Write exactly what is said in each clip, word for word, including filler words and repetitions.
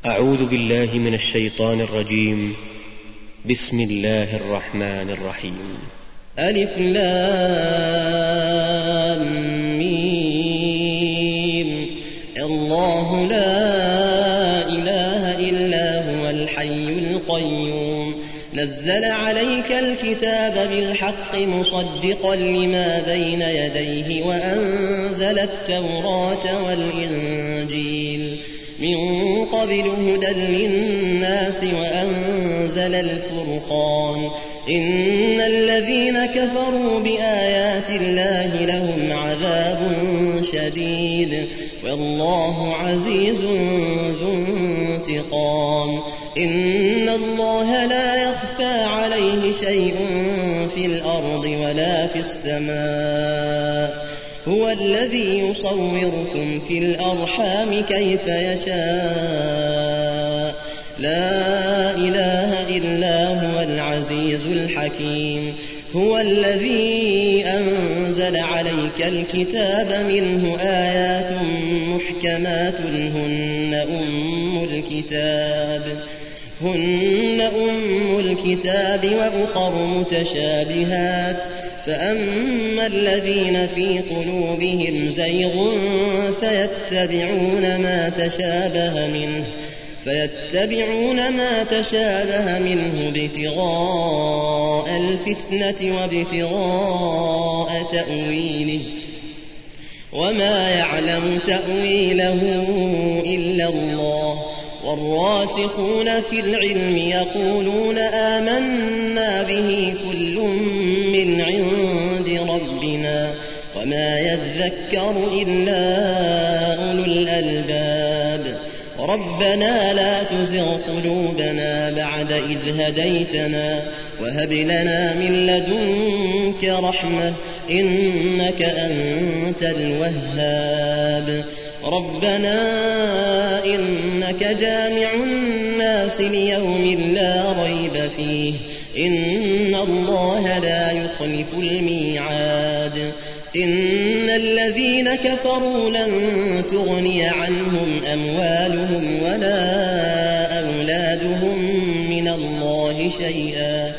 أعوذ بالله من الشيطان الرجيم. بسم الله الرحمن الرحيم. ألف لام ميم. الله لا إله إلا هو الحي القيوم نزل عليك الكتاب بالحق مصدقا لما بين يديه وأنزل التوراة والإنجيل من قبل هدى للناس وأنزل الفرقان إن الذين كفروا بآيات الله لهم عذاب شديد والله عزيز ذو انتقام إن الله لا يخفى عليه شيء في الأرض ولا في السماء هو الذي يصوركم في الأرحام كيف يشاء لا إله إلا هو العزيز الحكيم هو الذي أنزل عليك الكتاب منه آيات محكمات هن أم الكتاب هن أم الكتاب وأخر متشابهات فأما الذين في قلوبهم زيغ فيتبعون ما تشابه منه فيتبعون ما تشابه منه ابتغاء الفتنة وابتغاء تأويله وما يعلم تأويله إلا الله والراسخون في العلم يقولون آمنا به كل من عند ربنا وما يذكر إلا أولو الألباب ربنا لا تزغ قلوبنا بعد إذ هديتنا وهب لنا من لدنك رحمة إنك أنت الوهاب ربنا إنك جامع الناس ليوم لا ريب فيه إن الله لا يخلف الميعاد إن الذين كفروا لن تغني عنهم أموالهم ولا أولادهم من الله شيئا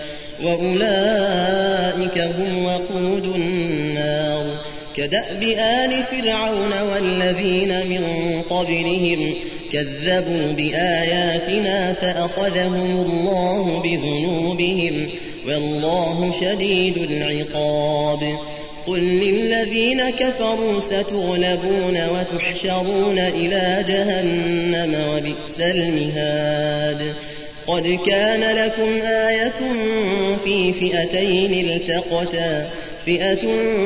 وأولئك هم وقود النار كدأب آل فرعون والذين من قبلهم كذبوا بآياتنا فأخذهم الله بذنوبهم والله شديد العقاب قل للذين كفروا ستغلبون وتحشرون إلى جهنم وبئس المهاد قد كان لكم آية في فئتين التقتا فئة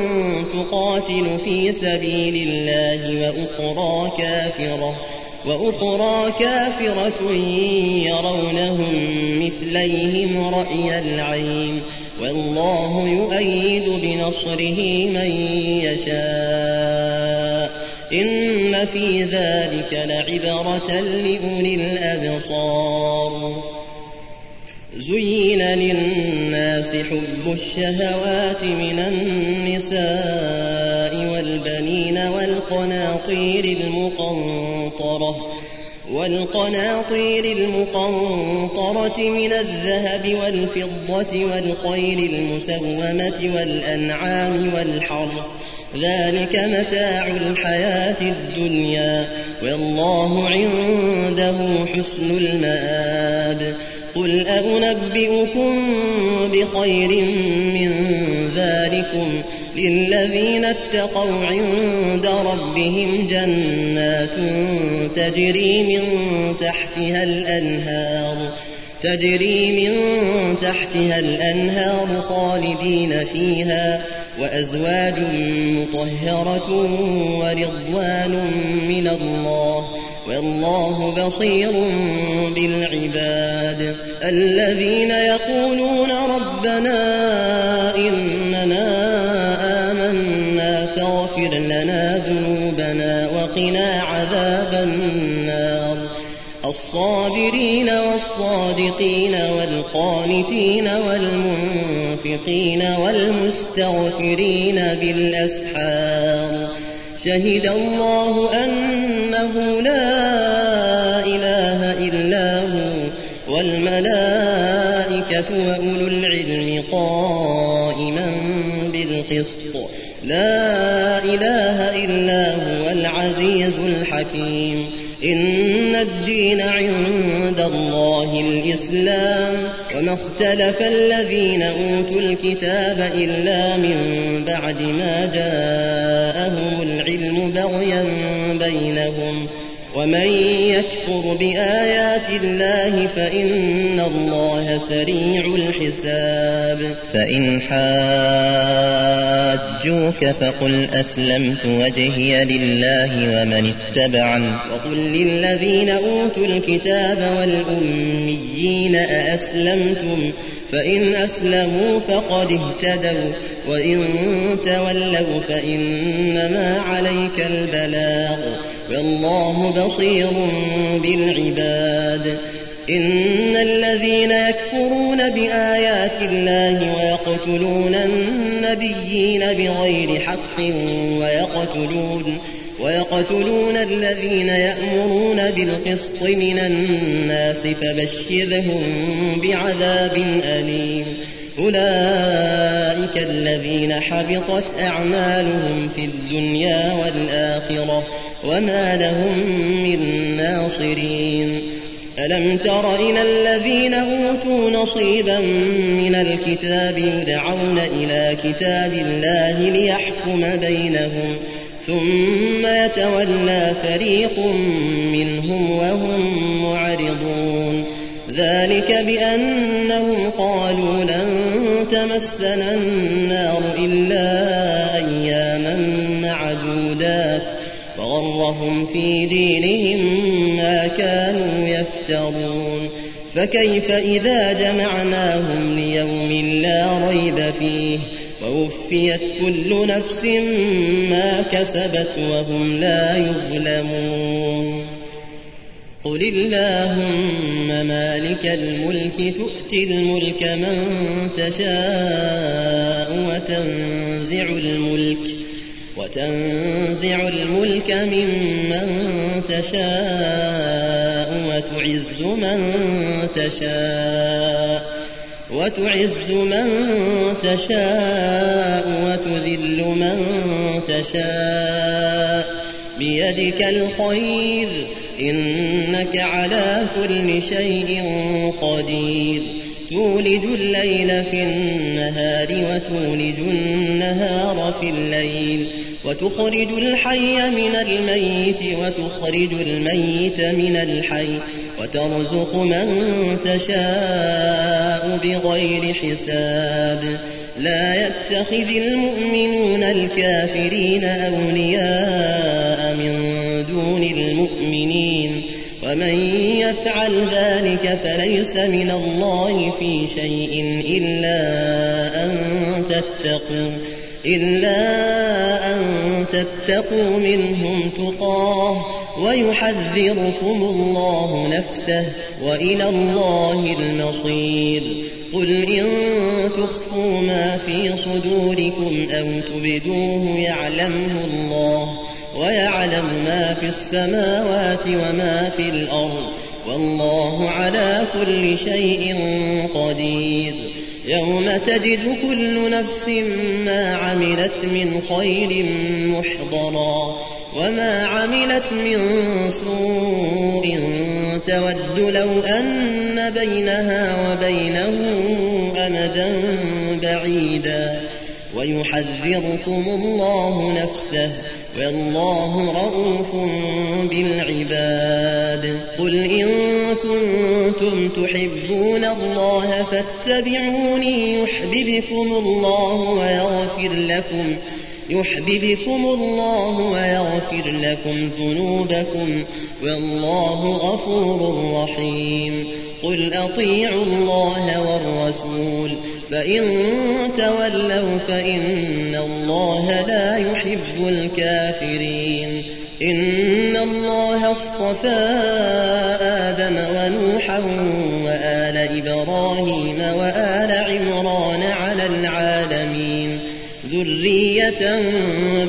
تقاتل في سبيل الله وأخرى كافرة وأخرى كافرة يرونهم مثليهم رأي العين والله يؤيد بنصره من يشاء إن في ذلك لعبرة لأولي الأبصار زين للناس حب الشهوات من النساء والبنين والقناطير المقنطرة والقناطير المقنطرة من الذهب والفضة والخيل المسومة والأنعام والحرث ذلك متاع الحياة الدنيا والله عنده حسن المآب قل أنبئكم بخير من ذلكم للذين اتقوا عند ربهم جنات تجري من تحتها الأنهار تجري من تحتها الأنهار خالدين فيها وأزواج مطهرة ورضوان من الله والله بصير بالعباد الذين يقولون ربنا إننا آمنا فاغفر لنا ذنوبنا وقنا عذاب النار الصابرين والصادقين والقانتين والمنفقين والمستغفرين بالأسحار شهد الله أنه لا إله إلا هو والملائكة وأولو العلم قائما بالقسط لا إله إلا هو العزيز الحكيم إن الدين عند الله الإسلام وما اختلف الذين أوتوا الكتاب إلا من بعد ما جاءهم العلم بغيا بينهم ومن يكفر بآيات الله فإن الله سريع الحساب فإن حاجوك فقل أسلمت وجهي لله ومن اتبعني وقل للذين أوتوا الكتاب والأميين أأسلمتم فإن أسلموا فقد اهتدوا وإن تولوا فإنما عليك البلاغ والله بصير بالعباد إن الذين يكفرون بآيات الله ويقتلون النبيين بغير حق ويقتلون ويقتلون الذين يأمرون بالقسط من الناس فبشرهم بعذاب أليم أولئك الذين حبطت أعمالهم في الدنيا والآخرة وما لهم من ناصرين ألم تر إلى الذين أوتوا نصيبا من الكتاب يدعون إلى كتاب الله ليحكم بينهم ثم يتولى فريق منهم وهم معرضون ذلك بأنهم قالوا لن تمسنا النار إلا أياما معدودات وغرهم في دينهم ما كانوا يفترون فكيف إذا جمعناهم ليوم لا ريب فيه ووفيت كل نفس ما كسبت وهم لا يظلمون قل اللهم مالك الملك تؤتي الملك من تشاء وتنزع الملك وتنزع الملك ممن تشاء وتعز من تشاء وتعز من تشاء وتذل من تشاء بيدك الخير إنك على كل شيء قدير تولج الليل في النهار وتولج النهار في الليل وتخرج الحي من الميت وتخرج الميت من الحي وترزق من تشاء بغير حساب لا يتخذ المؤمنون الكافرين أولياء من دون المؤمنين ومن يفعل ذلك فليس من الله في شيء إلا أن تتقوا إلا أن تتقوا منهم تقاه ويحذركم الله نفسه وإلى الله المصير قل إن تخفوا ما في صدوركم أو تبدوه يعلمه الله ويعلم ما في السماوات وما في الأرض والله على كل شيء قدير يوم تجد كل نفس ما عملت من خير محضرا وما عملت من سوء تود لو أن بينها وبينه أمدا بعيدا ويحذركم الله نفسه والله رؤوف بالعباد قل إن كنتم تحبون الله فاتبعوني يحببكم الله ويغفر لكم يحببكم الله ويغفر لكم ذنوبكم والله غفور رحيم قل أطيعوا الله والرسول فإن تولوا فإن الله لا يحب الكافرين إن الله اصطفى آدم ونوحا وآل إبراهيم وآل عمران على العالمين ذرية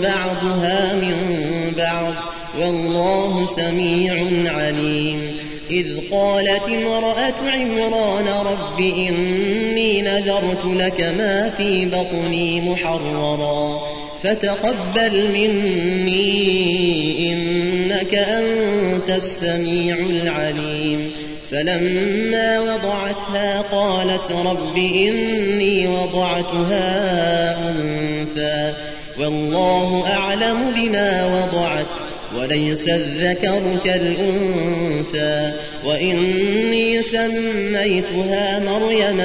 بعضها من بعض والله سميع عليم إذ قالت امرأة عمران رب إني نذرت لك ما في بطني محررا فتقبل مني إنك أنت السميع العليم فلما وضعتها قالت رب إني وضعتها أنثى والله أعلم بما وضعت وليس الذكر كالأنثى وإني سميتها مريم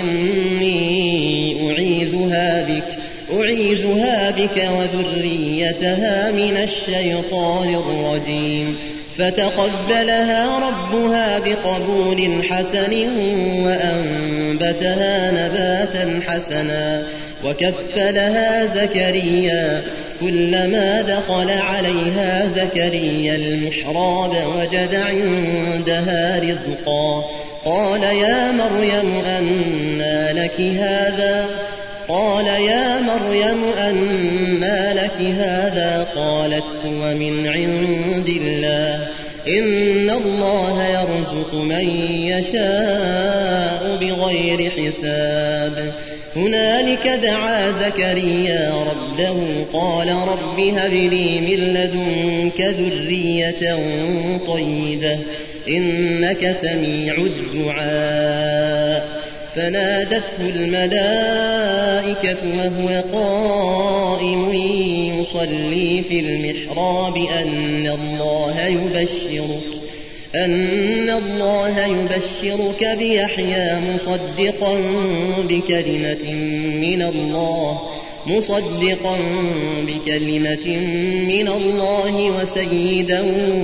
وإني أعيذها بك أعيذها بك وذريتها من الشيطان الرجيم فتقبلها ربها بقبول حسن وأنبتها نباتا حسنا وكفلها زكريا كلما دخل عليها زكريا المحراب وجد عندها رزقا قال يا مريم أنى لك هذا قال يا مريم أنى لك هذا قالت هو من عند الله إن الله يرزق من يشاء بغير حساب هنالك دعا زكريا ربه قال رب هب لي من لدنك ذرية طيبة إنك سميع الدعاء فنادته الملائكة وهو قائم يصلي في المحراب أن الله يبشرك أن الله يبشرك بيحيى مصدقا بكلمة من الله مصدقا بكلمة من الله وسيدا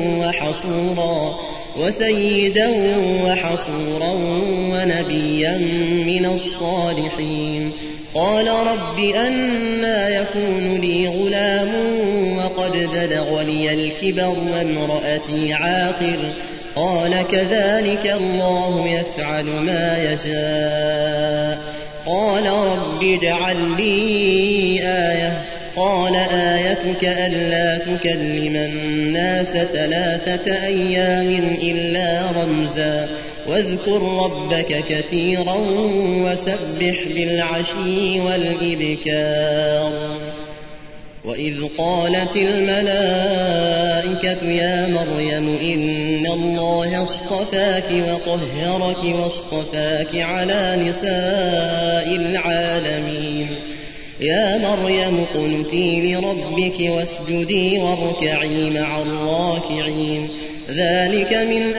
وحصورا وسيدا وحصورا ونبيا من الصالحين قال رب أنى يكون لي غلام وقد بلغني الكبر وامرأتي عاقر قال كذلك الله يفعل ما يشاء قال رب اجعل لي آية قال آيتك ألا تكلم الناس ثلاثة أيام إلا رمزا واذكر ربك كثيرا وسبح بالعشي والإبكار وإذ قالت الملائكة يا مريم إن الله اصطفاك وطهرك واصطفاك على نساء العالمين يا مريم اقنتي لربك واسجدي واركعي مع الراكعين ذلك من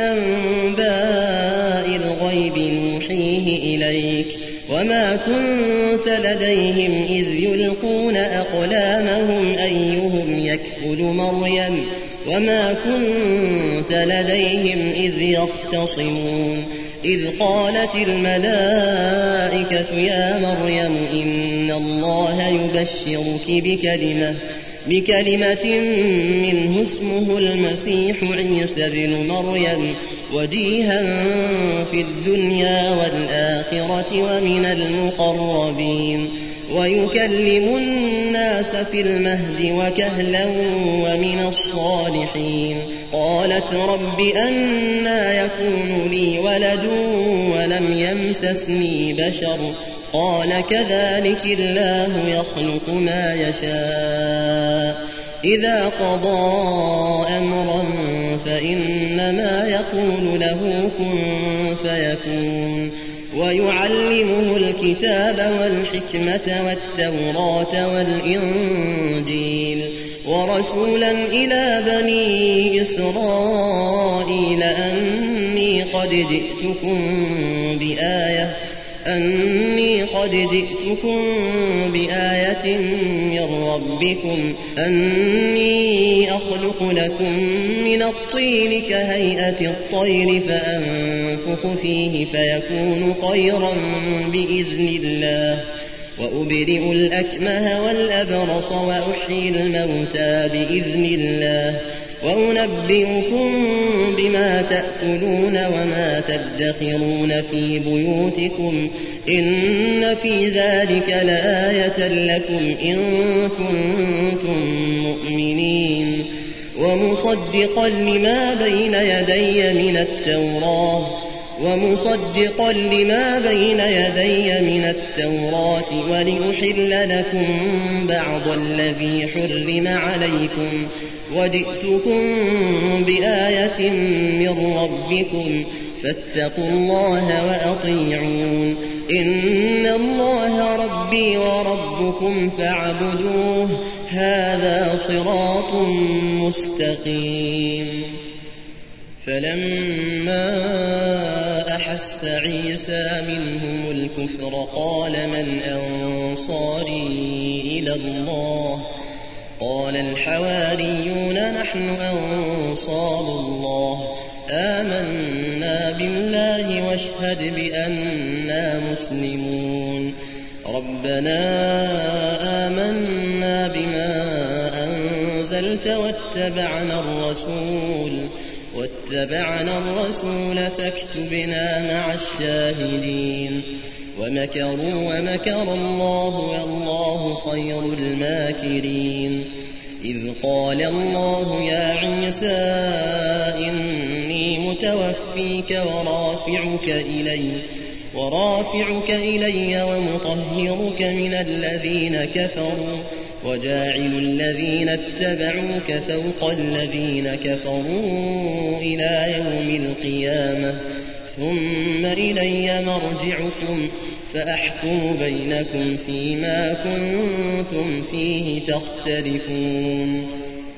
أنباء الغيب نوحيه إليك وما كنت لديهم إذ يلقون أقلامهم أيهم يكفل مريم وما كنت لديهم إذ يختصمون إذ قالت الملائكة يا مريم إن الله يبشرك بكلمة بكلمة منه اسمه المسيح عيسى بن مريم وجيها في الدنيا والآخرة ومن المقربين ويكلم الناس في المهد وكهلا ومن الصالحين قالت رب أنى يكون لي ولد ولم يمسسني بشر قال كذلك الله يخلق ما يشاء إذا قضى أمرا فإنما يقول له كن فيكون ويعلمه الكتاب والحكمة والتوراة والإنجيل ورسولا إلى بني إسرائيل أني قد جئتكم بآية أني قد جئتكم بآية من ربكم أني أخلق لكم من الطين كهيئة الطير فأنفخ فيه فيكون طيرا بإذن الله وأبرئ الأكمه والأبرص وأحيي الموتى بإذن الله وأنبئكم بما تأكلون وما تدخرون في بيوتكم إن في ذلك لآية لكم إن كنتم مؤمنين ومصدقا لما بين يدي من التوراة ومصدقا لما بين يدي من التوراة ولأحل لكم بعض الذي حرم عليكم وجئتكم بآية من ربكم فاتقوا الله وأطيعون إن الله ربي وربكم فاعبدوه هذا صراط مستقيم. فلما أحس عيسى منهم الكفر قال من أنصاري إلى الله قال الحواريون نحن أنصار الله آمنا بالله واشهد بأننا مسلمون. ربنا آمنا بما أنزلت واتبعنا الرسول واتبعنا الرسول فاكتبنا مع الشاهدين. ومكروا ومكر الله والله خير الماكرين. إذ قال الله يا عيسى إني متوفيك ورافعك إلي ورافعك إلي ومطهرك من الذين كفروا وجاعل الذين اتبعوك فوق الذين كفروا إلى يوم القيامة ثم إلي مرجعكم فأحكم بينكم فيما كنتم فيه تختلفون.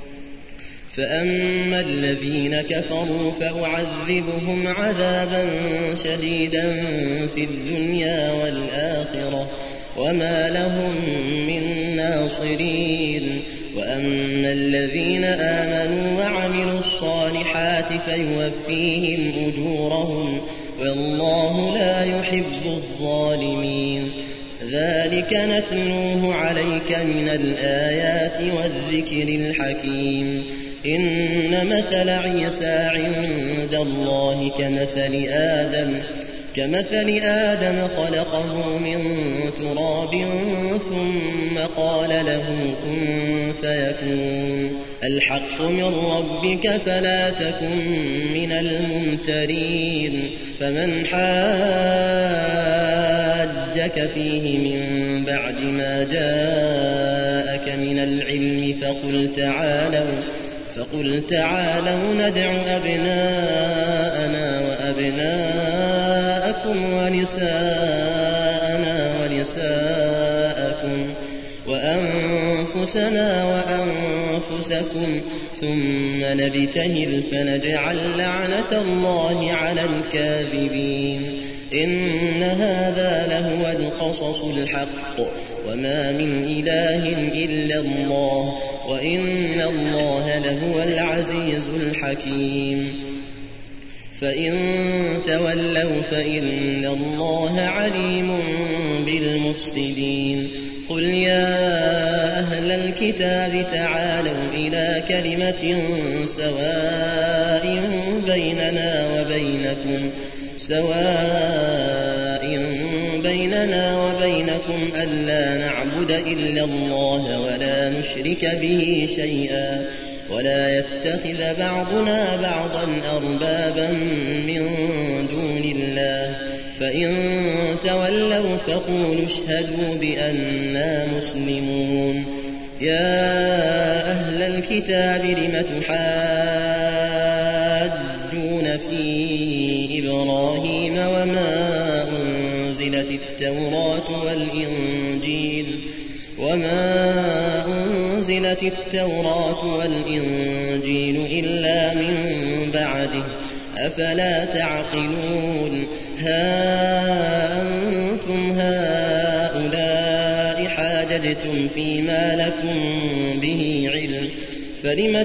فأما الذين كفروا فأعذبهم عذابا شديدا في الدنيا والآخرة وما لهم من ناصرين. وأما الذين آمنوا وعملوا الصالحات فيوفيهم أجورهم والله لا يحب الظالمين. ذلك نتلوه عليك من الآيات والذكر الحكيم. إن مثل عيسى عند الله كمثل آدم كمثل آدم خلقه من تراب ثم قال له كن فيكون. الحق من ربك فلا تكن من الممترين. فمن حاجك فيه من بعد ما جاءك من العلم فقل تعالوا فقل تعالوا ندع أبناءنا وأبناءكم ونساءنا ونساءكم وأنفسنا وأنفسكم ثم نبتهل فنجعل لعنة الله على الكاذبين. إن هذا لهو القصص الحق وما من إله إلا الله وإن الله لهو العزيز الحكيم. فإن تولوا فإن الله عليم بالمفسدين. قل يا أهل الكتاب تعالوا إلى كلمة سواء بيننا وبينكم سواء بيننا وبينكم ألا نعبد إلا الله ولا نشرك به شيئا ولا يتخذ بعضنا بعضا أربابا من دون الله. فإن تولوا فقولوا اشهدوا بأننا مسلمون. يا أهل الكتاب لم تحاجون في إبراهيم وما أنزلت التوراة والإنجيل وما أنزلت التوراة والإنجيل إلا من بعده أفلا تعقلون. ها أنتم هؤلاء حاججتم فيما لكم به علم فلم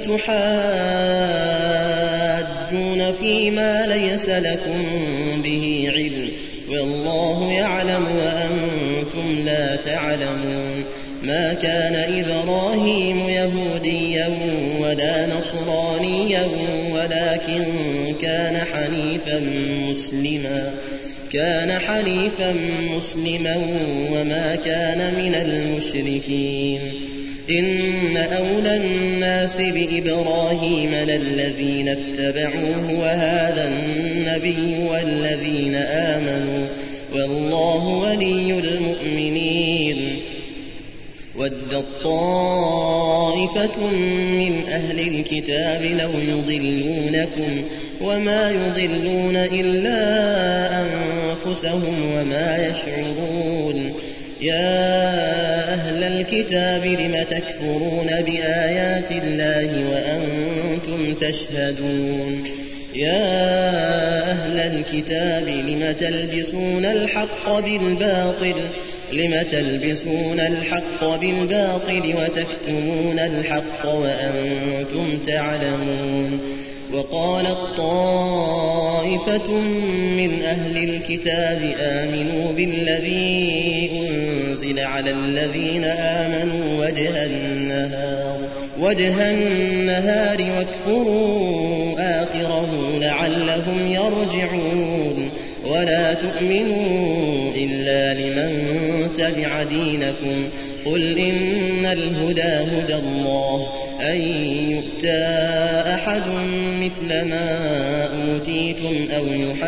تحاجون فيما ليس لكم به علم والله يعلم وأنتم لا تعلمون. ما كان إبراهيم يهوديا ولا نصرانيا ولكن كان حنيفا مسلما كان حنيفا مسلما وما كان من المشركين. إن أولى الناس بإبراهيم للذين اتبعوه وهذا النبي والذين آمنوا والله ولي المؤمنين. ودت طائفة من أهل الكتاب لو يضلونكم وما يضلون إلا أنفسهم وما يشعرون. يا أهل الكتاب لم تكفرون بآيات الله وأنتم تشهدون. يا أهل الكتاب لم تلبسون الحق بالباطل لم تلبسون الحق بالباطل وتكتمون الحق وأنتم تعلمون. وقالت طائفة من أهل الكتاب آمنوا بالذي أنزل على الذين آمنوا وجه النهار وجه النهار واكفروا آخره لعلهم يرجعون. ولا تؤمنوا إلا لمن تبع دينكم قل إن الهدى هدى الله أن يؤتى أحد مثل ما أوتيتم أو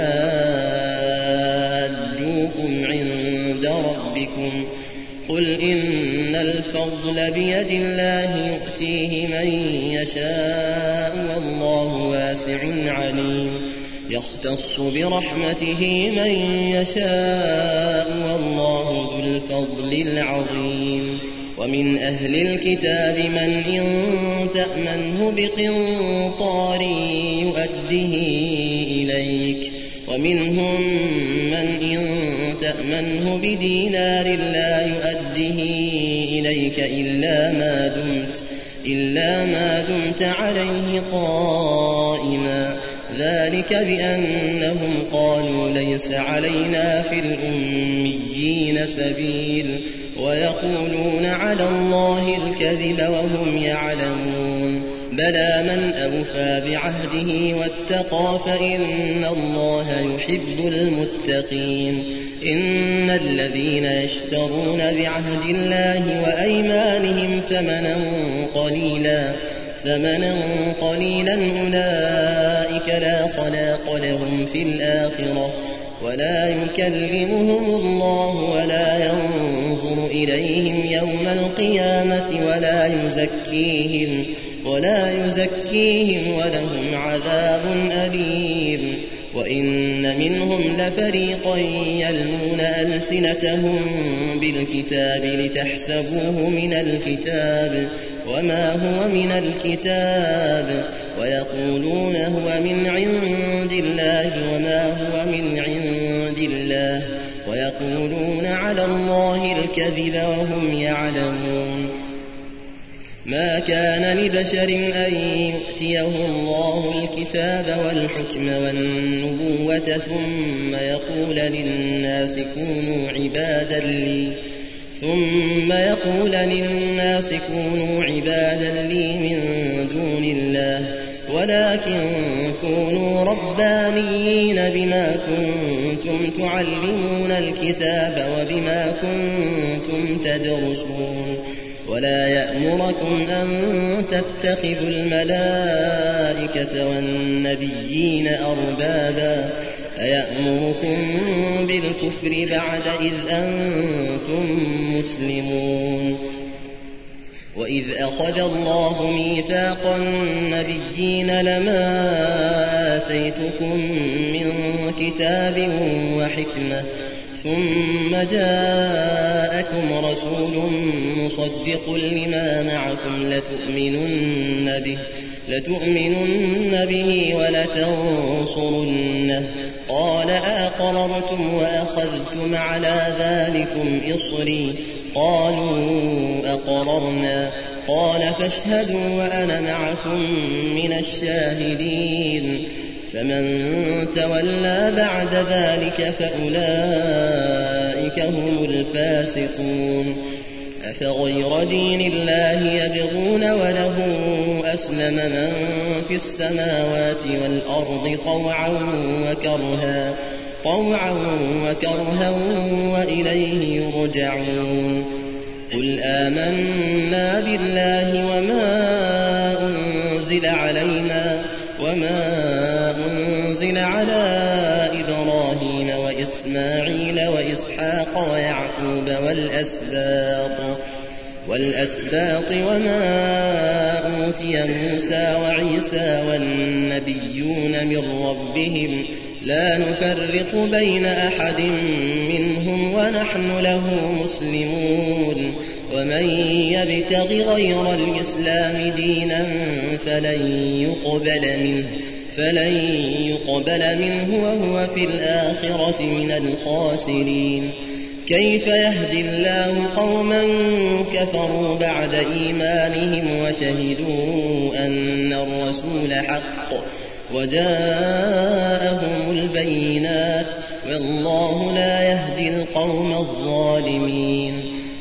يحاجوكم عند ربكم قل إن الفضل بيد الله يؤتيه من يشاء والله واسع عليم. يختص برحمته من يشاء والله ذو الفضل العظيم. ومن أهل الكتاب من إن تأمنه بقنطار يؤده إليك ومنهم من إن تأمنه بدينار لا يؤده إليك إلا ما دمت إلا ما دمت عليه قائما ذلك بأنهم قالوا ليس علينا في الأميين سبيل ويقولون على الله الكذب وهم يعلمون. بلى من أوفى بعهده واتقى فإن الله يحب المتقين. إن الذين يشترون بعهد الله وأيمانهم ثمنا قليلا ثمنا قليلا أولئك لا خلاق لهم في الآخرة ولا يكلمهم الله ولا ينظر إليهم يوم القيامة ولا يزكيهم ولا يزكيهم ولهم عذاب أليم. وإن منهم لفريقا يلمون ألسنتهم بالكتاب لتحسبوه من الكتاب وما هو من الكتاب ويقولون هو من عند الله وما هو من عند الله ويقولون على الله الكذب وهم يعلمون. ما كان لبشر أن يؤتيه الله الكتاب والحكم والنبوة ثم يقول للناس كونوا عبادا لي ثم يقول للناس كونوا عبادا لي من دون الله ولكن كونوا ربانيين بما كنتم تعلمون الكتاب وبما كنتم تدرسون. ولا يأمركم أن تتخذوا الملائكة والنبيين أربابا أيأمركم بالكفر بعد إذ أنتم مسلمون. وإذ أخذ الله ميثاق النبيين لما آتيتكم من كتاب وحكمة ثم جاءكم رسول مصدق لما معكم لتؤمنن به لتؤمنن به ولتنصرنه قال أقررتم وأخذتم على ذلكم إصري قالوا أقررنا قال فاشهدوا وأنا معكم من الشاهدين. فمن تولى بعد ذلك فأولئك هم الفاسقون. أفغير دين الله يبغون وله أسلم من في السماوات والأرض طوعا وكرها طوعا وكرها وإليه يرجعون. قل آمنا بالله وما أنزل علينا وما أنزل على إبراهيم وإسماعيل وإسحاق ويعقوب والأسباط والأسباط وما أوتي موسى وعيسى والنبيون من ربهم لا نفرق بين أحد منهم ونحن له مسلمون ومن يبتغ غير الإسلام دينا فلن يقبل منه فلن يقبل منه وهو في الآخرة من الخاسرين كيف يهدي الله قوما كفروا بعد إيمانهم وشهدوا أن الرسول حق وجاءهم البينات والله لا يهدي القوم الظالمين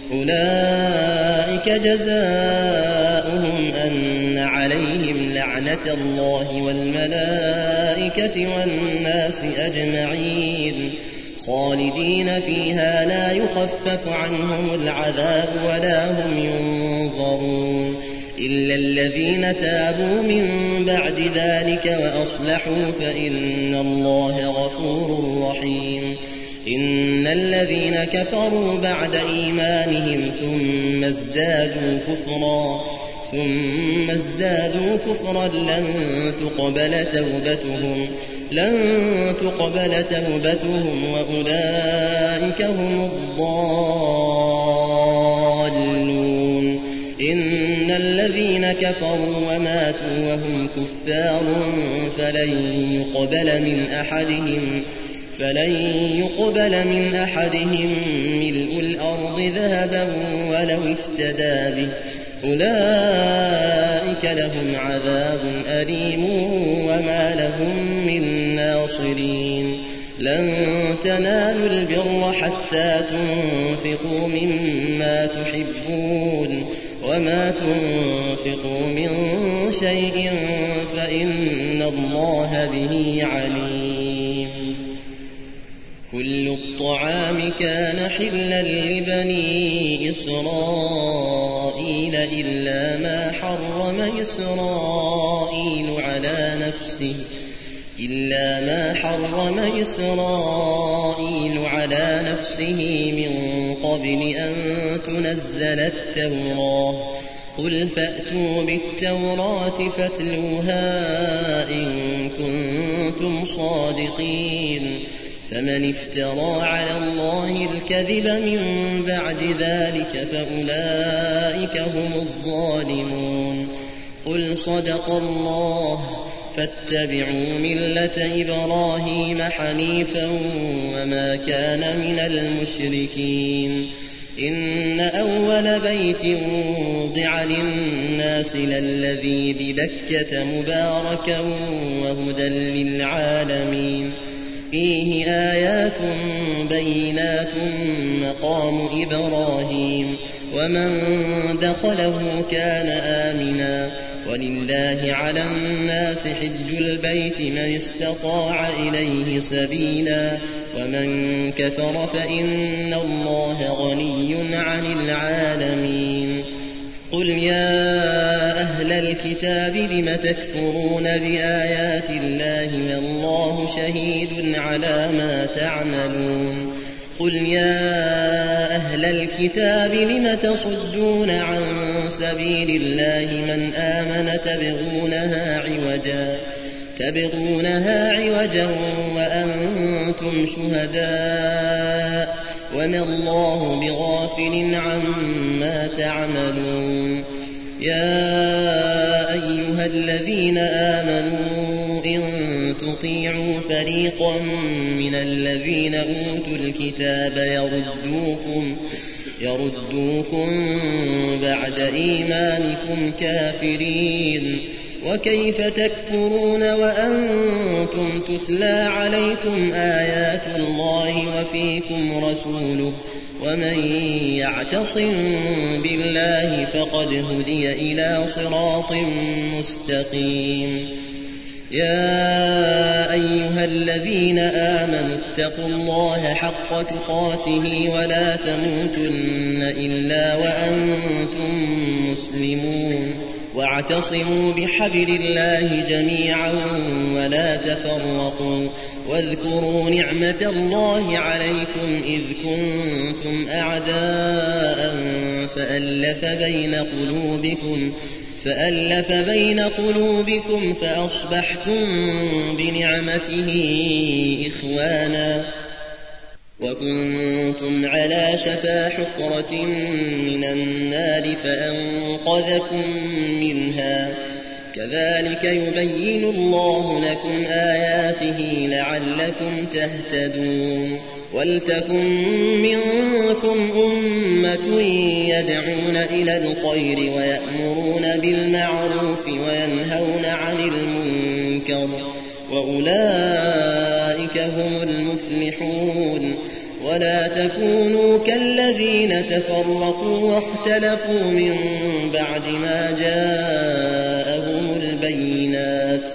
أولئك جزاؤهم أن عليهم لعنة الله والملائكة والناس أجمعين خالدين فيها لا يخفف عنهم العذاب ولا هم ينظرون إلا الذين تابوا من بعد ذلك وأصلحوا فإن الله غفور رحيم إن الذين كفروا بعد إيمانهم ثم ازدادوا كفرا ثم ازدادوا كفرا لن تقبل توبتهم لن تقبل توبتهم وأولئك هم الضالون إن الذين كفروا وماتوا وهم كفار فلن يقبل من أحدهم فلن يقبل من أحدهم ملء الأرض ذهبا ولو افتدى به أولئك لهم عذاب أليم وما لهم من ناصرين لن تنالوا البر حتى تنفقوا مما تحبون وما تنفقوا من شيء فإن الله به عليم كل الطعام كان حلا لبني إسرائيل إلا ما حرم إسرائيل على نفسه إلا ما حرم إسرائيل على نفسه من قبل أن تنزل التوراة قل فأتوا بالتوراة فاتلوها إن كنتم صادقين فمن افترى على الله الكذب من بعد ذلك فأولئك هم الظالمون قل صدق الله فاتبعوا ملة إبراهيم حنيفا وما كان من المشركين إن أول بيت وضع للناس للذي ببكة مباركا وهدى للعالمين فيه آيات بينات مقام إبراهيم ومن دخله كان آمنا ولله على الناس حج البيت من استطاع إليه سبيلا ومن كفر فإن الله غني عن العالمين قل يا أهل الكتاب لم تكفرون بآيات الله والله شهيد على ما تعملون قل يا أهل الكتاب لم تصدون عن سبيل الله من آمن تبغونها عوجا تبغونها عوجا وأنتم شهداء وما الله بغافل عما تعملون يا أيها الذين آمنوا إن تطيعوا فريقا من الذين أوتوا الكتاب يردوكم يردوكم بعد إيمانكم كافرين وكيف تكفرون وأنتم تتلى عليكم آيات الله وفيكم رسوله ومن يعتصم بالله فقد هدي إلى صراط مستقيم يا أيها الذين آمنوا اتقوا الله حق تقاته ولا تموتن إلا وأنتم مسلمون واعتصموا بحبل الله جميعا ولا تفرقوا واذكروا نعمة الله عليكم إذ كنتم أعداء فألف بين قلوبكم فألف بين قلوبكم فأصبحتم بنعمته إخوانا وكنتم على شفا حفرة من النار فأنقذكم منها كذلك يبين الله لكم آياته لعلكم تهتدون ولتكن منكم أمة يدعون إلى الخير ويأمرون بالمعروف وينهون عن المنكر وأولئك هم المفلحون ولا تكونوا كالذين تفرقوا واختلفوا من بعد ما جاءهم البينات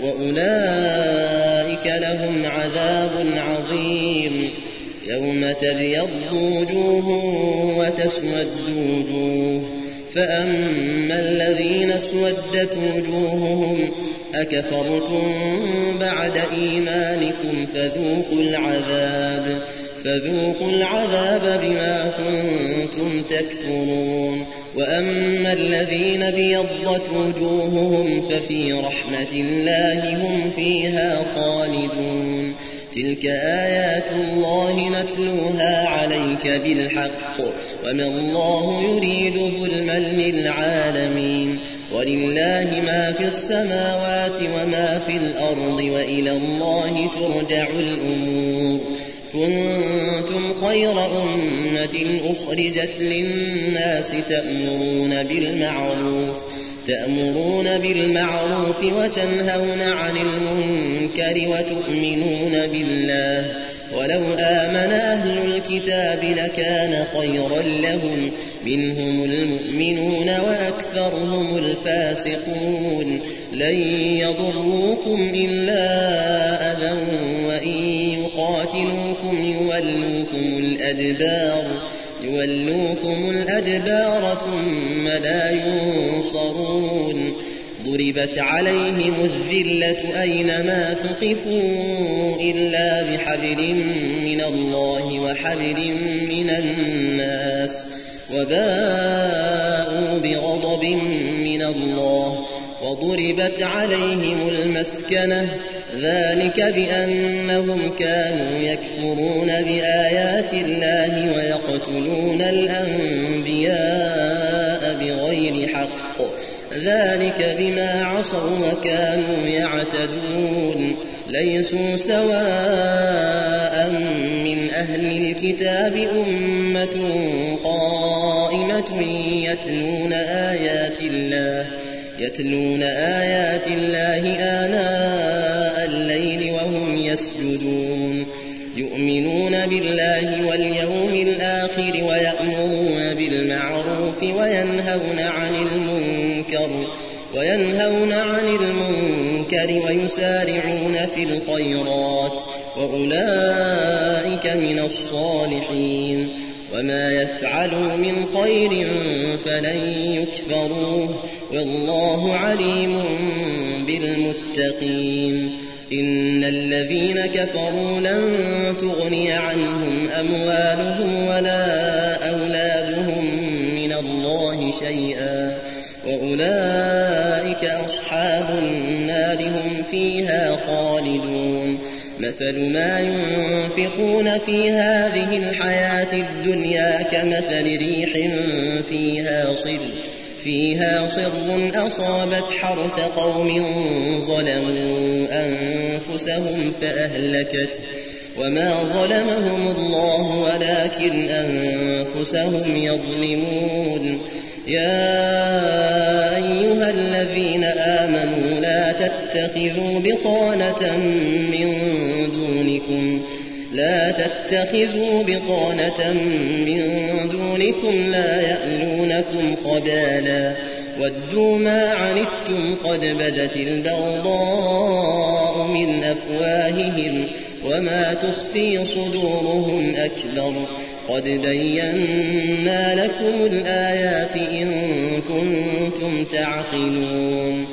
وأولئك لهم عذاب عظيم يوم تبيض وجوه وتسود وجوه فأما الذين اسودت وجوههم أكفرتم بعد إيمانكم فذوقوا العذاب فذوقوا العذاب بما كنتم تكفرون وأما الذين بيضت وجوههم ففي رحمة الله هم فيها خالدون تلك آيات الله نتلوها عليك بالحق وما الله يريد ظلما للعالمين ولله ما في السماوات وما في الأرض وإلى الله ترجع الأمور كنتم خير أمة أخرجت للناس تأمرون بالمعروف تأمرون بالمعروف وتنهون عن المنكر وتؤمنون بالله ولو آمن أهل الكتاب لكان خيرا لهم منهم المؤمنون وأكثرهم الفاسقون لن يضروكم إلا أذى وإن يقاتلوكم يولوكم الأدبار يولوكم الأدبار ثم لا ينصرون ضربت عليهم الذلة أينما ثقفوا إلا بحبل من الله وحبل من الناس وباءوا بغضب من الله وضربت عليهم المسكنة ذلك بأنهم كانوا يكفرون بآيات الله ويقتلون الأنبياء بغير حق ذلك بما عصوا وكانوا يعتدون ليسوا سواء من أهل الكتاب أمة قائمة يتلون آيات الله يتلون آيات الله آناء الليل وهم يسجدون يؤمنون بالله واليوم الآخر ويأمرون بالمعروف وينهون عن المنكر وينهون عن المنكر ويسارعون في الخيرات وأولئك من الصالحين وما يفعلوا من خير فلن يكفروه والله عليم بالمتقين إن الذين كفروا لن تغني عنهم أموالهم ولا أولادهم من الله شيئا وأولئك أصحاب النار هم فيها خالدون مثل ما ينفقون في هذه الحياة الدنيا كمثل ريح فيها صر فيها صر أصابت حرث قوم ظلموا أنفسهم فأهلكت وما ظلمهم الله ولكن أنفسهم يظلمون يا أيها الذين آمنوا لا تتخذوا بطانة من دونكم لا تتخذوا بطانة من دونكم لا يألونكم خبالا ودوا ما عنتم قد بدت البغضاء من أفواههم وما تخفي صدورهم أكبر قد بينا لكم الآيات إن كنتم تعقلون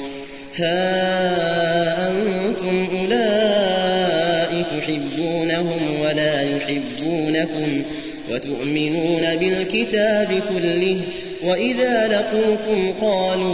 ها أنتم أولئك تحبونهم ولا يحبونكم وتؤمنون بالكتاب كله وإذا لقوكم قالوا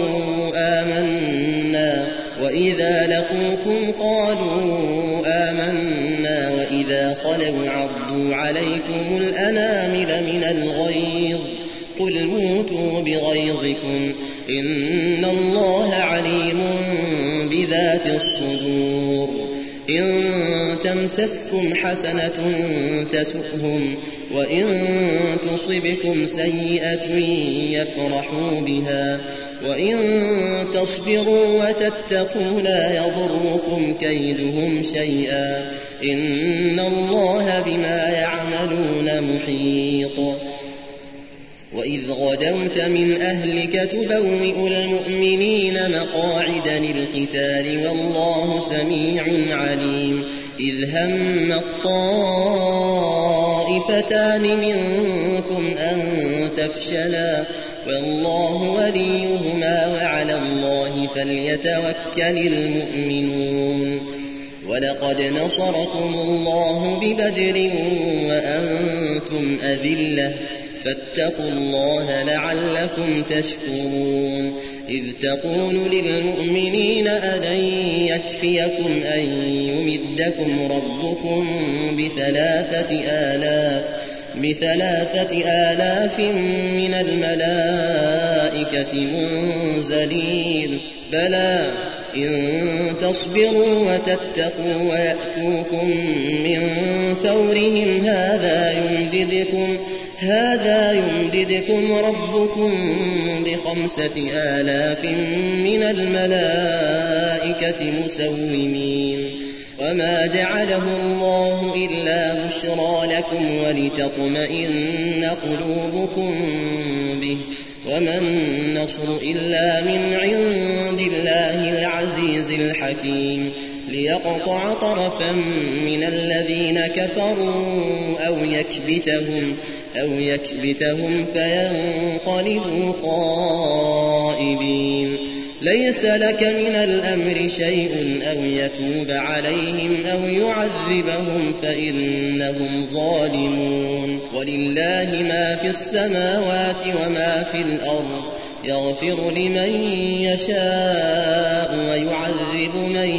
آمنا وإذا لقوكم قالوا آمنا وإذا خلوا عضوا عليكم الأنامل من الغيظ قل موتوا بغيظكم إن الله عليم بذات الصدور إن تمسسكم حسنة تسؤهم وإن تصبكم سيئة يفرحوا بها وإن تصبروا وتتقوا لا يضركم كيدهم شيئا إن الله بما يعملون محيط وإذ غدوت من أهلك تبوئ المؤمنين مقاعد للقتال والله سميع عليم إذ هم الطائفتان منكم أن تفشلا والله وليهما وعلى الله فليتوكل المؤمنون ولقد نصركم الله ببدر وأنتم أذلة فاتقوا الله لعلكم تشكرون إذ تقول للمؤمنين ألن يكفيكم أن يمدكم ربكم بثلاثة آلاف بثلاثة آلاف من الملائكة منزلين بلى إن تصبروا وتتقوا ويأتوكم من فورهم هذا يمددكم هذا يمددكم ربكم بخمسة آلاف من الملائكة مسومين وما جعله الله إلا بشرى لكم ولتطمئن قلوبكم به وما النصر إلا من عند الله العزيز الحكيم ليقطع طرفا من الذين كفروا أو يكبتهم أو يكبتهم فينقلبوا خائبين ليس لك من الأمر شيء أو يتوب عليهم أو يعذبهم فإنهم ظالمون ولله ما في السماوات وما في الأرض يغفر لمن يشاء ويعذب من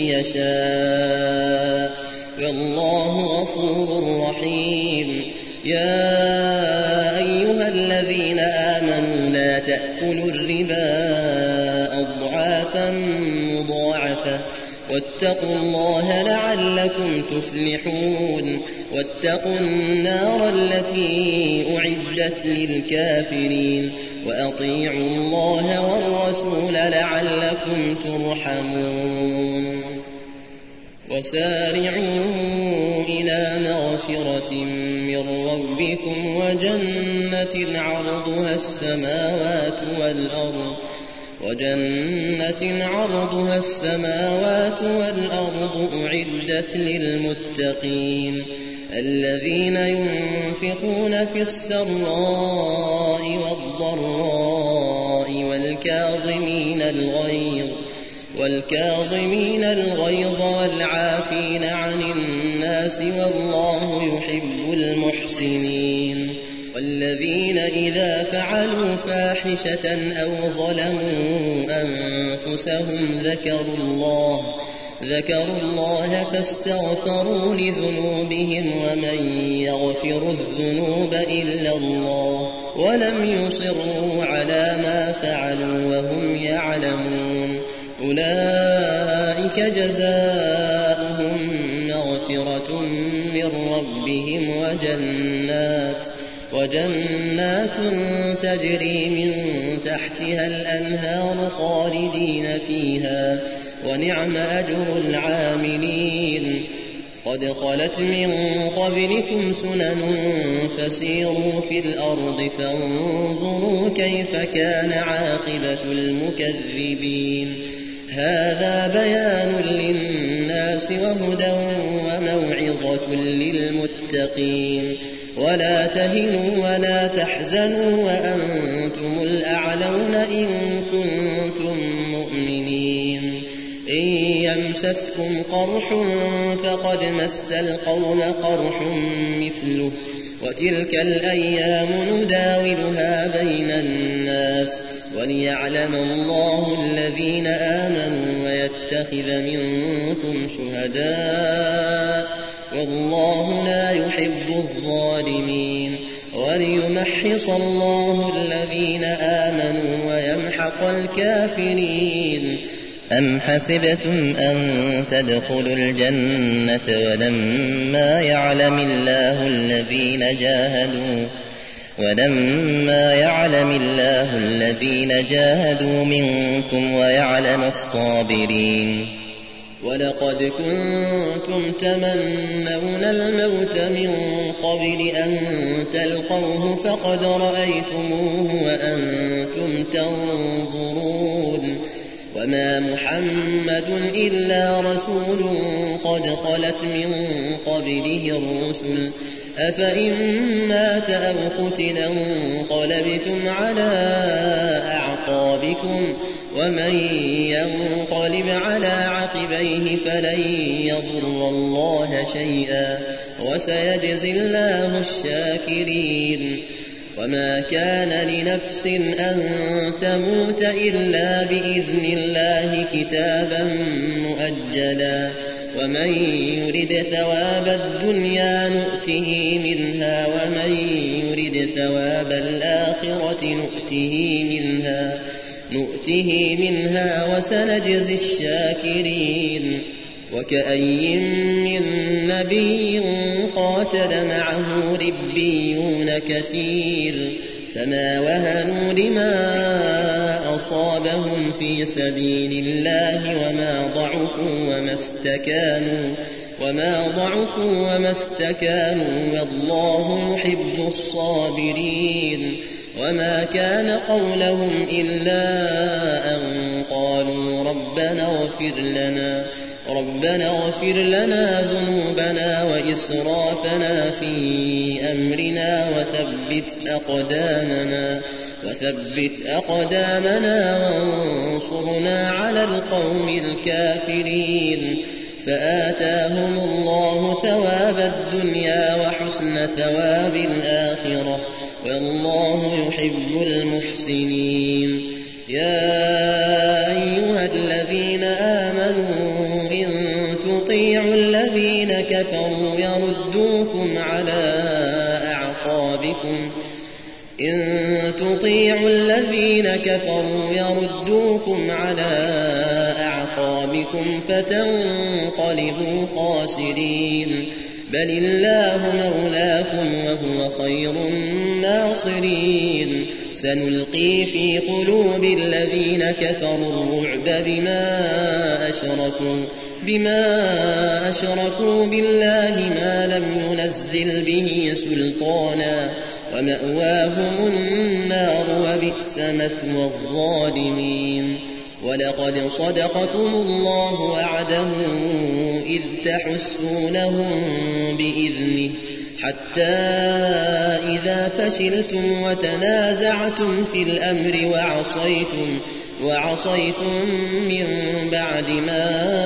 يشاء والله غفور رحيم يا أيها الذين آمنوا لا تأكلوا الربا أضعافا مضاعفة واتقوا الله لعلكم تفلحون واتقوا النار التي أعدت للكافرين وأطيعوا الله والرسول لعلكم ترحمون وسارعوا إلى مغفرة من ربكم وجنة عرضها السماوات والأرض وجنة عرضها السماوات والأرض أعدت للمتقين الذين ينفقون في السراء والضراء والكاظمين الغيظ والكاظمين الغيظ والعافين عن الناس والله يحب المحسنين والذين إذا فعلوا فاحشة أو ظلموا أنفسهم ذكروا الله ذكروا الله فاستغفروا لذنوبهم ومن يغفر الذنوب إلا الله ولم يصروا على ما فعلوا وهم يعلمون أولئك جزاؤهم مغفرة من ربهم وجنات وجنات تجري من تحتها الأنهار خالدين فيها ونعم أجر العاملين قد خلت من قبلكم سنن فسيروا في الأرض فانظروا كيف كان عاقبة المكذبين هذا بيان للناس وهدى وموعظة للمتقين ولا تهنوا ولا تحزنوا وأنتم الأعلون إن كنتم مؤمنين إن يمسسكم قرح فقد مس القوم قرح مثله وتلك الأيام نداولها بين الناس وليعلم الله الذين آمنوا ويتخذ منكم شهداء والله لا يحب الظالمين وليمحص الله الذين آمنوا ويمحق الكافرين أم حسبتم أن تدخلوا الجنة ولما يعلم الله الذين جاهدوا ولما يعلم الله الذين جاهدوا منكم ويعلم الصابرين ولقد كنتم تمنون الموت من قبل أن تلقوه فقد رأيتموه وأنتم تنظرون وما محمد إلا رسول قد خلت من قبله الرسل أفإن مات أو قتل انقلبتم على أعقابكم ومن ينقلب على عقبيه فلن يضر الله شيئا وسيجزي الله الشاكرين وما كان لنفس أن تموت إلا بإذن الله كتابا مؤجلا ومن يرد ثواب الدنيا نؤته منها ومن يرد ثواب الآخرة نؤته منها نؤته منها وسنجزي الشاكرين وكأي من نبي قاتل معه ربيون كثير فما وهنوا لما أصابهم في سبيل الله وما ضعفوا وما استكانوا وما ضعفوا وما استكانوا والله يحب الصابرين وما كان قولهم إلا أن قالوا ربنا اغفر لنا ربنا اغفر لنا ذنوبنا وإسرافنا في أمرنا وثبت أقدامنا وثبت أقدامنا وانصرنا على القوم الكافرين فآتاهم الله ثواب الدنيا وحسن ثواب الآخرة والله يحب المحسنين يا أيها الذين آمنوا إن تطيعوا الذين كفروا يردوكم على أعقابكم إن تطيعوا الذين كفروا يردوكم على أعقابكم فتنقلبوا خاسرين بل الله مولاكم وهو خير الناصرين سنلقي في قلوب الذين كفروا الرعب بما أشركوا بما أشركوا بالله ما لم ينزل به سلطانا ومأواهم النار وبئس مثوى الظالمين ولقد صدقكم الله وعده إذ تحسونهم بإذنه حتى إذا فشلتم وتنازعتم في الأمر وعصيتم وعصيتم من بعد ما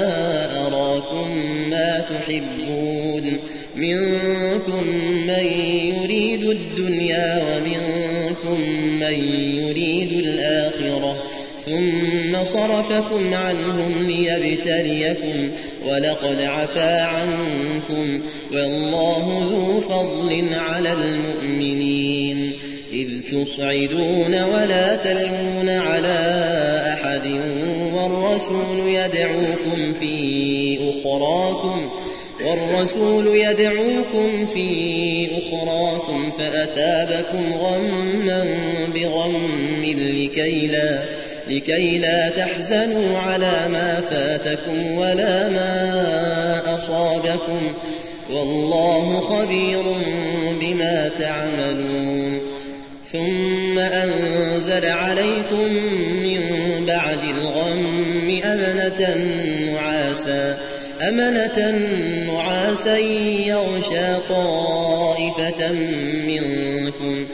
أراكم ما تحبون منكم من يريد الدنيا ومنكم من يريد الآخرة ثم صرفكم عنهم ليبتليكم ولقد عفا عنكم والله ذو فضل على المؤمنين إذ تصعدون ولا تلوون على أحد والرسول يدعوكم في أخراكم والرسول يدعوكم في أخراكم فأثابكم غما بغم لكي لا لكي لا تحزنوا على ما فاتكم ولا ما أصابكم والله خبير بما تعملون ثم أنزل عليكم من بعد الغم أمنة نعاسا أمنة نعاسا يغشى طائفة منكم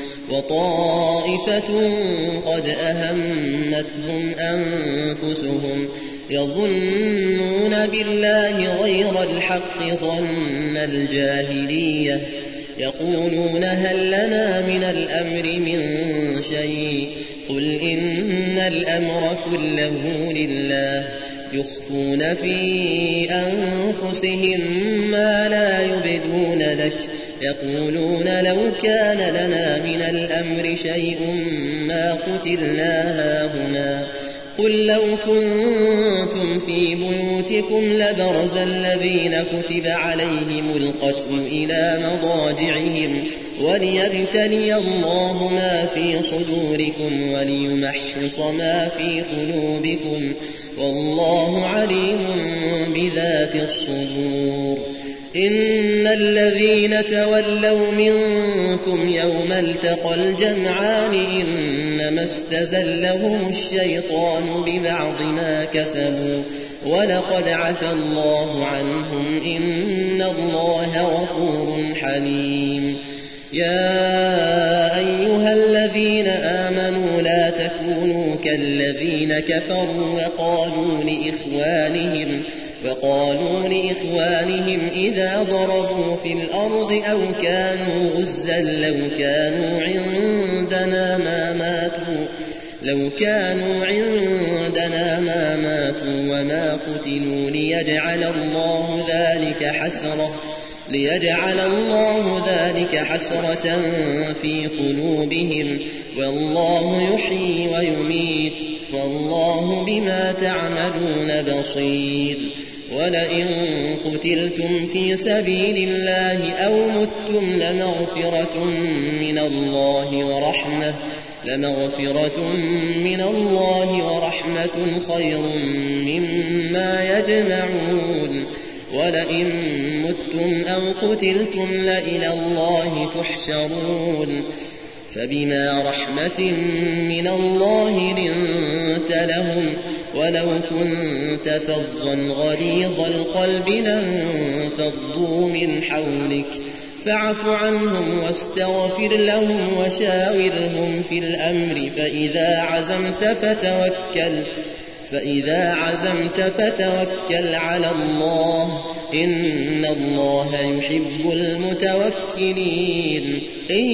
وطائفة قد أهمتهم أنفسهم يظنون بالله غير الحق ظن الجاهلية يقولون هل لنا من الأمر من شيء قل إن الأمر كله لله يخفون في أنفسهم ما لا يبدون لك يقولون لو كان لنا من الأمر شيء ما قتلنا هاهنا قل لو كنتم في بيوتكم لبرز الذين كتب عليهم القتل إلى مضاجعهم وليبتلي الله ما في صدوركم وليمحص ما في قلوبكم والله عليم بذات الصدور إن الذين تولوا منكم يوم التقى الجمعان إنما استزلهم الشيطان ببعض ما كسبوا ولقد عفى الله عنهم إن الله غفور حليم يا أيها الذين آمنوا لا تكونوا كالذين كفروا وقالوا لإخوانهم وقالوا لإخوانهم إذا ضربوا في الأرض أو كانوا غزا لو كانوا عندنا ما ماتوا لو كانوا عندنا ما ماتوا وما قتلوا ليجعل الله ذلك حسرة ليجعل الله ذلك حسرة في قلوبهم والله يحيي ويميت والله بما تعملون بصير ولئن قتلتم في سبيل الله أو متم لمغفرة من الله ورحمة لمغفرة من الله ورحمة خير مما يجمعون ولئن متم أو قتلتم لإلى الله تحشرون فبما رحمة من الله لنت لهم ولو كنت فظا غليظ القلب لانفضوا من حولك فاعف عنهم واستغفر لهم وشاورهم في الأمر فإذا عزمت فتوكل فإذا عزمت فتوكل على الله إن الله يحب المتوكلين إن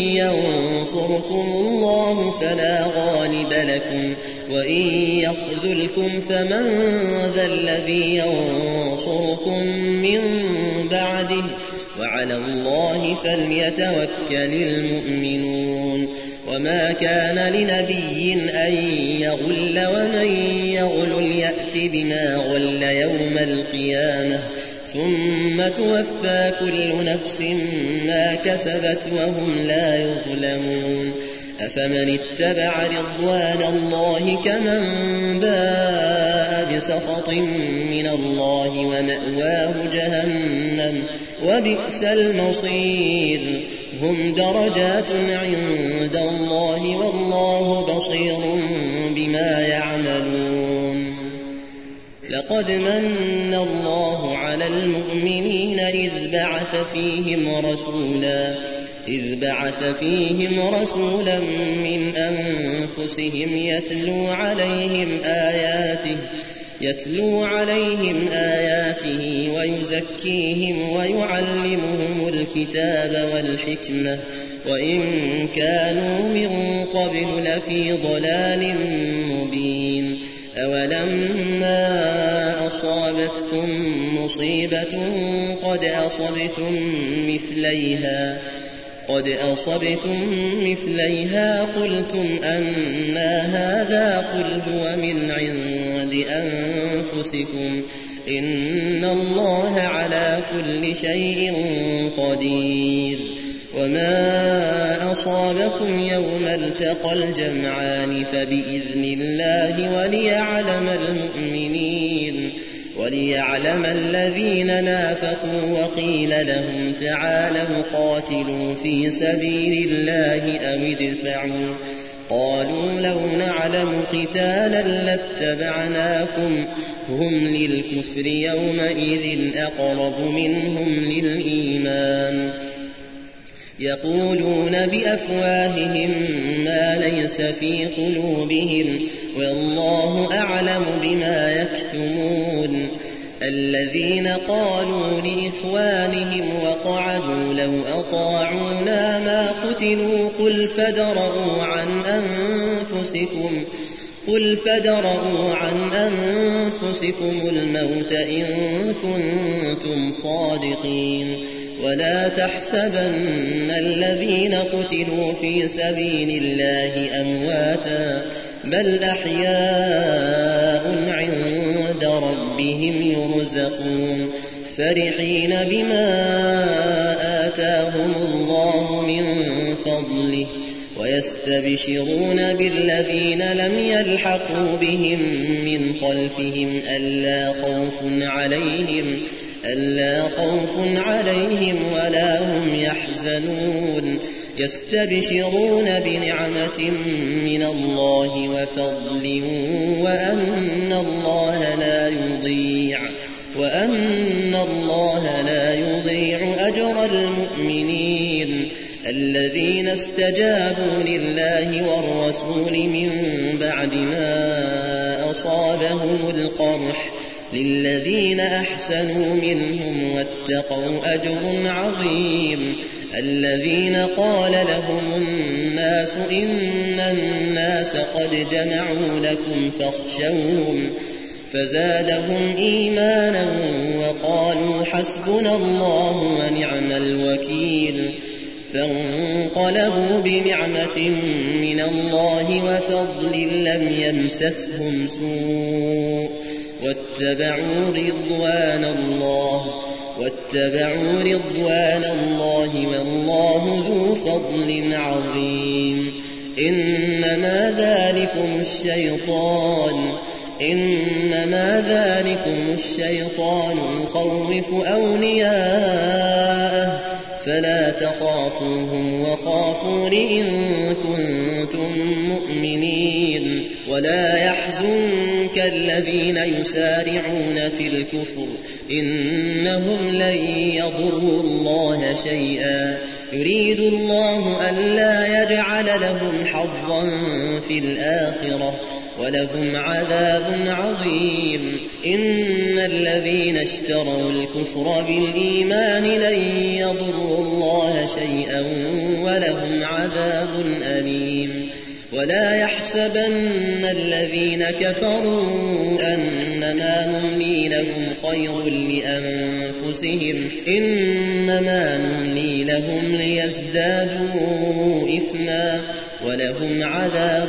ينصركم الله فلا غالب لكم وإن يخذلكم فمن ذا الذي ينصركم من بعده وعلى الله فليتوكل المؤمنون وما كان لنبي أن يغل ومن يغل يأت بما غل يوم القيامة ثم توفى كل نفس ما كسبت وهم لا يظلمون أفمن اتبع رضوان الله كمن باء بسخط من الله ومأواه جهنم وبئس المصير هم درجات عند الله والله بصير بما يعملون لقد من الله على المؤمنين إذ بعث فيهم رسولا إذ بعث فيهم رسولا من أنفسهم يتلو عليهم آياته يتلو عليهم آياته ويزكيهم ويعلمهم الكتاب والحكمة وإن كانوا من قبل لفي ضلال مبين أولما أصابتكم مصيبة قد أصبتم مثليها قد أصبتم مثليها قلتم أنى هذا قل هو من عند أنفسكم إن الله على كل شيء قدير وما أصابكم يوم التقى الجمعان فبإذن الله وليعلم المؤمنين وليعلم الذين نافقوا وقيل لهم تعالوا قاتلوا في سبيل الله أو ادفعوا قالوا لو نعلم قتالا لاتبعناكم هم للكفر يومئذ أقرب منهم للإيمان يقولون بأفواههم ما ليس في قلوبهم والله أعلم بما يكتمون الذين قالوا لإخوانهم وقعدوا لو أطاعونا ما قتلوا قل فادرءوا عن أنفسكم قل فادرءوا عن أنفسكم الموت إن كنتم صادقين ولا تحسبن الذين قتلوا في سبيل الله أمواتا بل أحياء عند ربهم يرزقون فرحين بما آتاهم الله من فضله ويستبشرون بالذين لم يلحقوا بهم من خلفهم ألا خوف عليهم ألا خوف عليهم ولا هم يحزنون يستبشرون بنعمة من الله وفضل وأن الله لا يضيع وأن الله لا يضيع أجر المؤمنين الذين استجابوا لله والرسول من بعد ما أصابهم القرح للذين أحسنوا منهم واتقوا أجر عظيم الذين قال لهم الناس إن الناس قد جمعوا لكم فاخشوهم فزادهم إيمانا وقالوا حسبنا الله ونعم الوكيل فانقلبوا بنعمة من الله وفضل لم يمسسهم سوء واتبعوا رضوان الله واتبعوا رضوان الله والله ذو فضل عظيم إنما ذلكم الشيطان إنما ذلكم الشيطان يخوف أولياءه فلا تخافوهم وخافون إن كنتم مؤمنين ولا يحزنك الذين يسارعون في الكفر إنهم لن يضروا الله شيئا يريد الله ألا يجعل لهم حظا في الآخرة ولهم عذاب عظيم إن الذين اشتروا الكفر بالإيمان لن يضروا الله شيئا ولهم عذاب أليم ولا يحسبن الذين كفروا أنما نملي لهم خير لأنفسهم إنما نملي لهم ليزدادوا إثما ولهم عذاب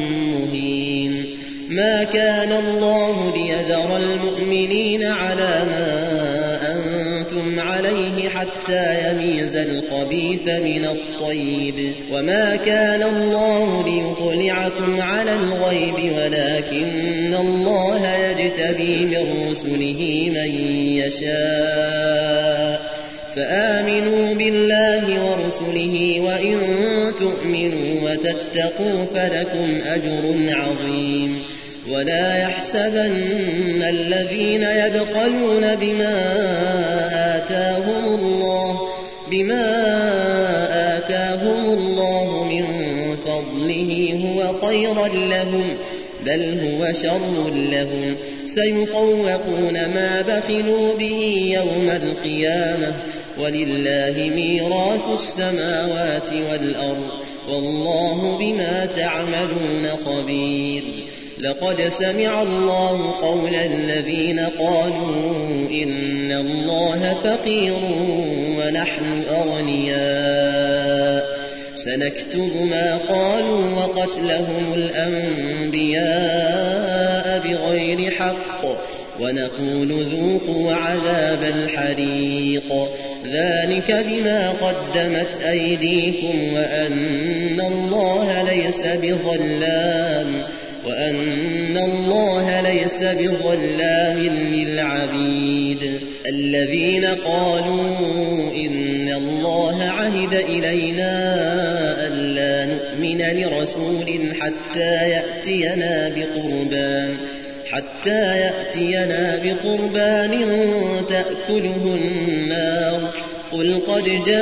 مهين ما كان الله ليذر المؤمنين على ما أنتم عليه حتى يميز الخبيث من الطيب وما كان الله ليطلعكم على الغيب ولكن الله يجتبي من رسله من يشاء فآمنوا بالله ورسله وإن تؤمنوا وتتقوا فلكم أجر عظيم ولا يحسبن الذين يبخلون بما آتاهم الله بما آتاهم الله من فضله هو خيرا لهم بل هو شر لهم سيطوقون ما بخلوا به يوم القيامة ولله ميراث السماوات والأرض والله بما تعملون خبير لقد سمع الله قول الذين قالوا إن الله فقير ونحن أغنياء سنكتب ما قالوا وقتلهم الأنبياء بغير حق ونقول ذوقوا عذاب الحريق ذلك بما قدمت أيديكم وأن الله ليس بظلام وأن الله ليس بظلام للعبيد. الذين قالوا إن الله عهد إلينا ألا نؤمن لرسول حتى يأتينا بقربان حتى يأتينا بقربان تأكله النار قل قد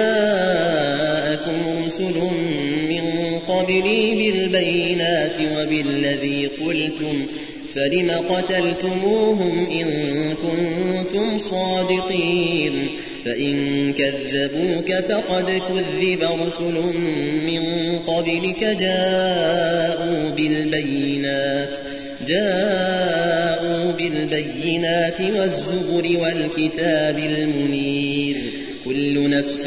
جاءكم رسل من قبلي بالبينات وبالذي قلتم فلم قتلتموهم إن كنتم صادقين فإن كذبوك فقد كذب رسل من قبلك جاءوا بالبينات جاءوا بالبينات والزبر والكتاب المنير كل نفس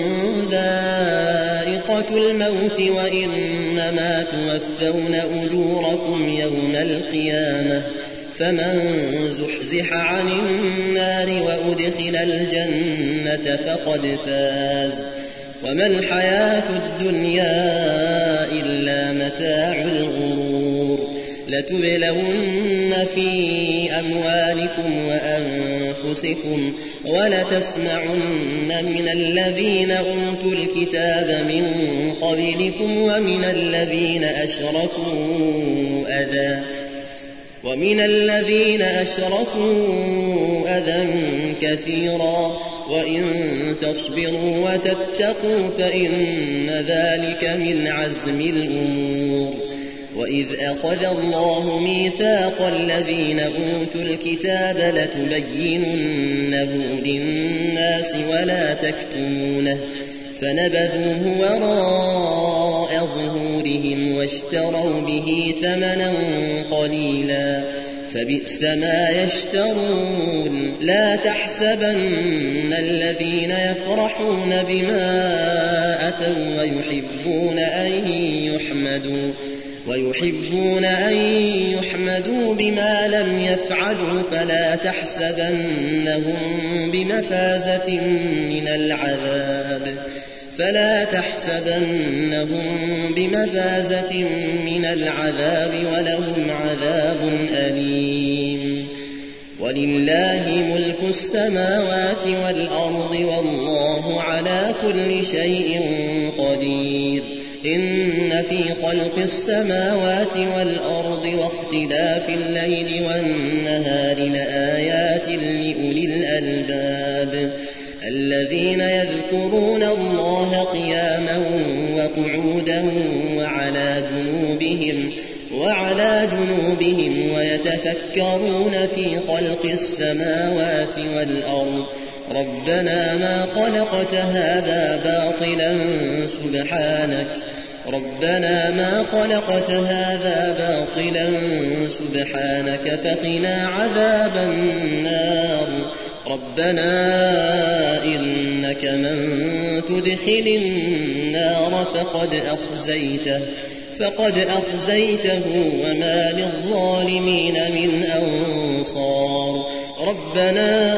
ذائقة الموت وإنما توفون أجوركم يوم القيامة فمن زحزح عن النار وأدخل الجنة فقد فاز وما الحياة الدنيا إلا متاع الغرور لتبلون في أموالكم وأنفسكم ولتسمعن من الذين أوتوا الكتاب من قبلكم ومن الذين أشركوا أذى ومن الذين أشركوا أذى كثيرا وإن تصبروا وتتقوا فإن ذلك من عزم الأمور وإذ أخذ الله ميثاق الذين أوتوا الكتاب لتبيننه للناس ولا تكتمونه فنبذوه وراء ظهورهم واشتروا به ثمنا قليلا فبئس ما يشترون لا تحسبن الذين يفرحون بما أتوا ويحبون أن يحمدوا ويحبون أن يحمدوا بما لم يفعلوا فلا تحسبنهم بمفازة من العذاب فلا تحسبنهم بمفازة من العذاب ولهم عذاب أليم ولله ملك السماوات والأرض والله على كل شيء قدير إن في خلق السماوات والأرض واختلاف الليل والنهار لآيات لأولي الألباب الذين يذكرون الله قياما وقعودا وعلى جنوبهم وعلى جنوبهم ويتفكرون في خلق السماوات والأرض ربنا ما خلقت هذا باطلا سبحانك ربنا ما خلقت هذا باطلا سبحانك فقنا عذاب النار ربنا إنك من تدخل النار فقد أخزيته فقد أخزيته وما للظالمين من أنصار ربنا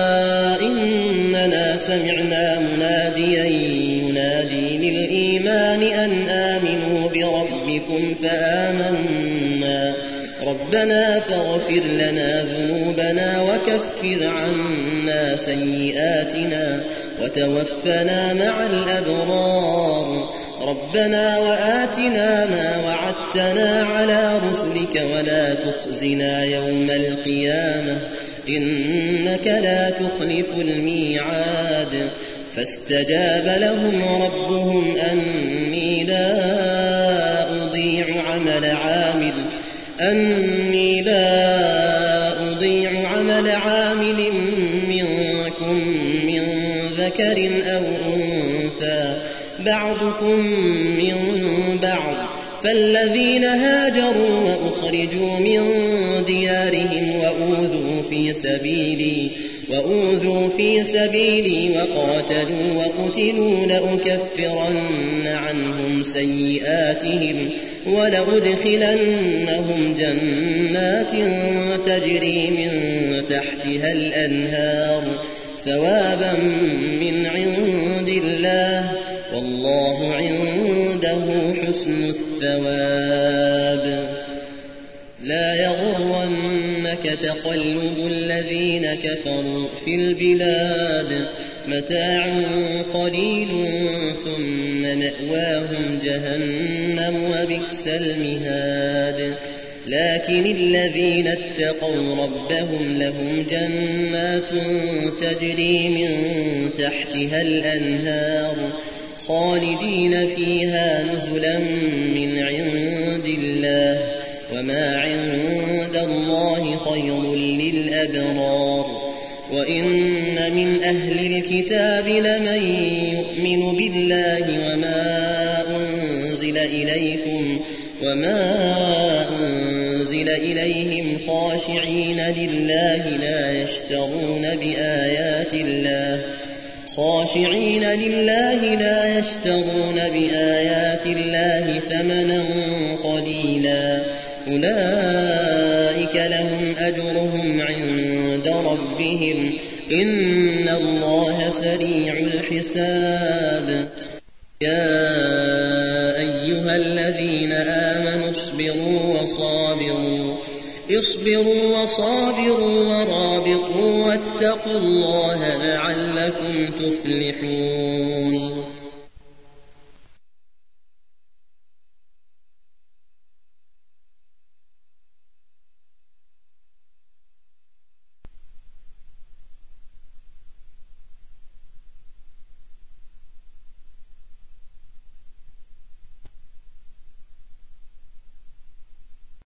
إننا سمعنا مناديا ينادي للإيمان أن آمنوا بربكم فآمنا ربنا فاغفر لنا ذنوبنا وكفر عنا سيئاتنا وتوفنا مع الأبرار ربنا وآتنا ما وعدتنا على رسلك ولا تخزنا يوم القيامة إنك لا تخلف الميعاد فاستجاب لهم ربهم أني لا أضيع عمل عامل أني لا أضيع عمل عامل منكم من ذكر أو أنثى بعضكم من بعض فالذين هاجروا وأخرجوا من ديارهم وأوذوا في سبيلي وأوذوا في سبيلي وقاتلوا وقتلوا لأكفرن عنهم سيئاتهم ولأدخلنهم جنات تجري من تحتها الأنهار ثوابا من عند الله والله عنده حسن الثواب يغرنك تقلب الذين كفروا في البلاد متاع قليل ثم مأواهم جهنم وبئس المهاد لكن الذين اتقوا ربهم لهم جنات تجري من تحتها الأنهار خالدين فيها نزلا من عند الله وما عند الله خير للأبرار وإن من أهل الكتاب لمن يؤمن بالله وما أنزل إليكم وما أنزل إليهم خاشعين لله لا يشترون بآيات الله خاشعين لله لا يشترون بآيات الله ثمنا قليلا أولئك لهم أجرهم عند ربهم إن الله سريع الحساب يا أيها الذين آمنوا اصبروا وصابروا اصبروا وصابروا ورابطوا واتقوا الله لعلكم تفلحون